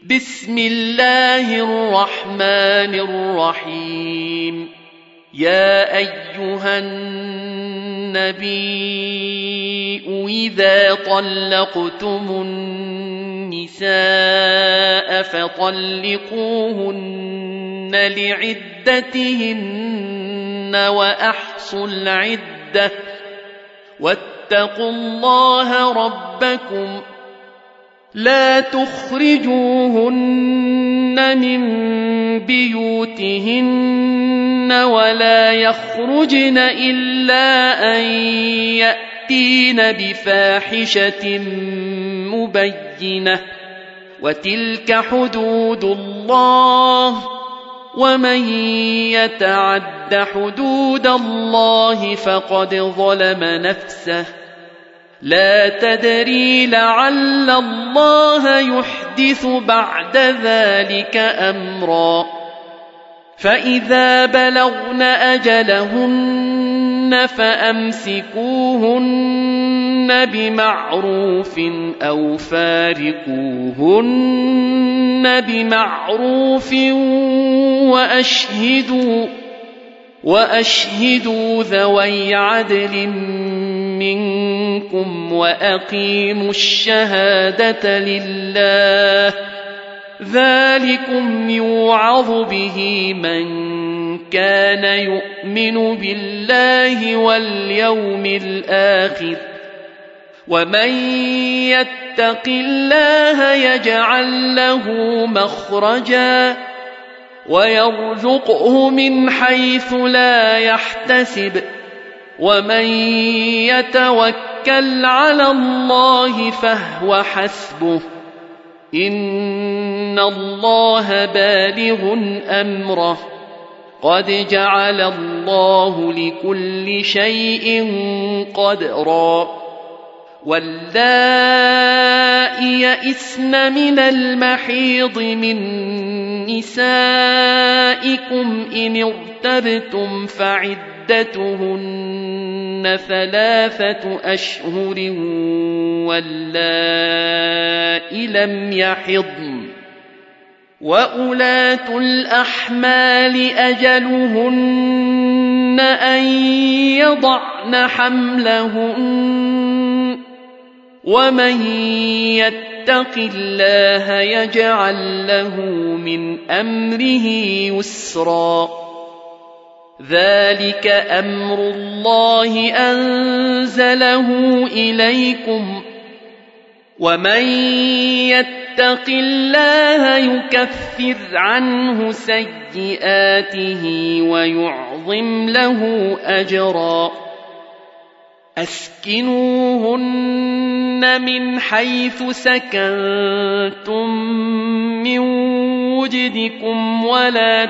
بسم الله الرحمن الرحيم. يا أيها النبي إذا طلقتم النساء فطلقوهن لعدتهن وأحصوا العدة واتقوا الله ربكم لا تخرجوهن من بيوتهن ولا يخرجن إلا أن يأتين بفاحشة مبينة وتلك حدود الله ومن يتعد حدود الله فقد ظلم نفسه لا تدري لعل الله يحدث بعد ذلك أمرا. فإذا بلغن أجلهن فأمسكوهن بمعروف أو فارقوهن بمعروف وأشهدوا ذوي عدل منكم وأقيموا الشهادة لله ذلكم يوعظ به من كان يؤمن بالله واليوم الآخر ومن يتق الله يجعل له مخرجا ويرزقه من حيث لا يحتسب ومن يتوكل على الله فهو حسبه إن الله بالغ أمره قد جعل الله لكل شيء قدرا. واللائي يئسن من المحيض من نسائكم إن ارتبتم فعدتهن 3 أشهر واللائي لم يحضن وأولاة الأحمال أجلهن أن يضعن حملهن ومن يتق الله يجعل له من أمره يسرا. ذلك أمر الله أنزله إليكم ومن يتق الله يكفر عنه سيئاته ويعظم له أجرا. أسكنوهن من حيث سكنتم من وجدكم ولا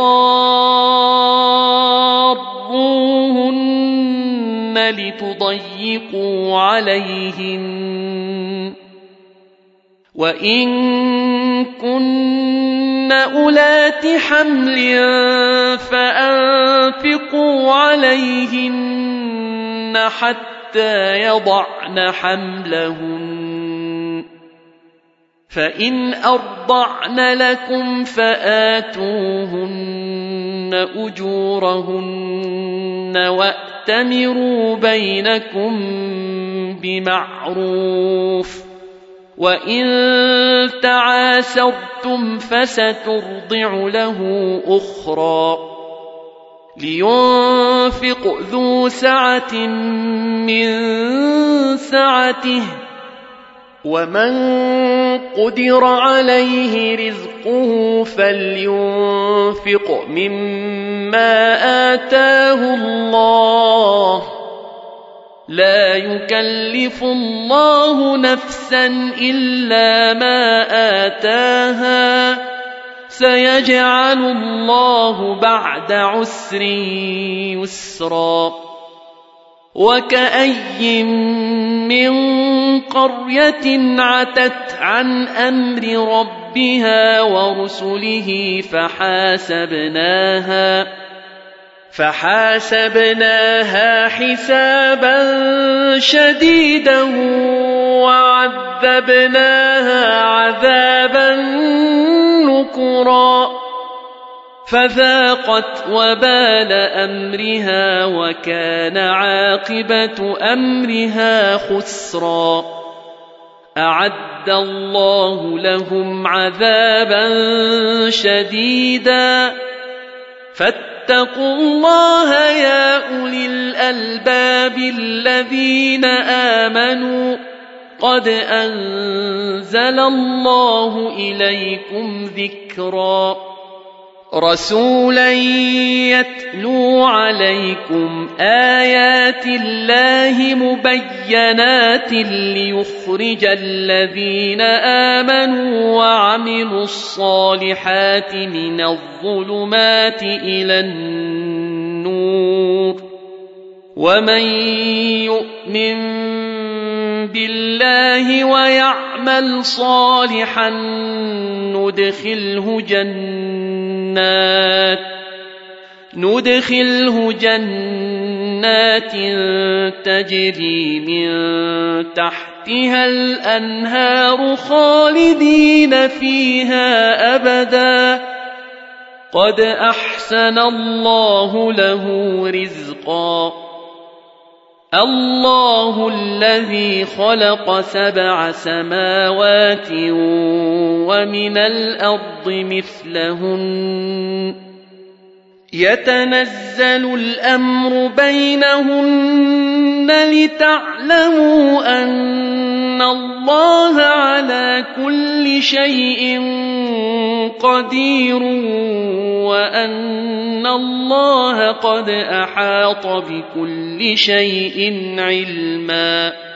تضاروهن لتضيقوا عليهن وإن كن أولات حمل فأنفقوا عليهن حتى يضعن حملهن فإن أرضعن لكم فآتوهن أجورهن وأتمروا بينكم بمعروف وإن تعاسرتم فسترضع له أخرى. لينفق ذو سعة من سعته ومن قدر عليه رزقه فلينفق مما آتاه الله لا يكلف الله نفسا إلا ما آتاها سيجعل الله بعد عسر يسرا. وكأي من قرية عتت عن أمر ربها ورسله فحاسبناها حسابا شديدا وعذبناها عذابا نكرا فذاقت وبال أمرها وكان عاقبة أمرها خسرا أعد الله لهم عذابا شديدا فاتقوا الله يا أولي الألباب الذين آمنوا قد أنزل الله إليكم ذكرا رسولا يتلو عليكم آيات الله مبينات ليخرج الذين آمنوا وعملوا الصالحات من الظلمات إلى النور ومن يؤمن بالله ويعمل صالحا ندخله جنات تجري من تحتها الأنهار خالدين فيها أبدا قد أحسن الله له رزقا الله الذي خلق 7 سماوات ومن الأرض مثلهن يتنزل الأمر بينهن لتعلموا أن الله على كل شيء قدير وأن الله قد أحاط بكل شيء علما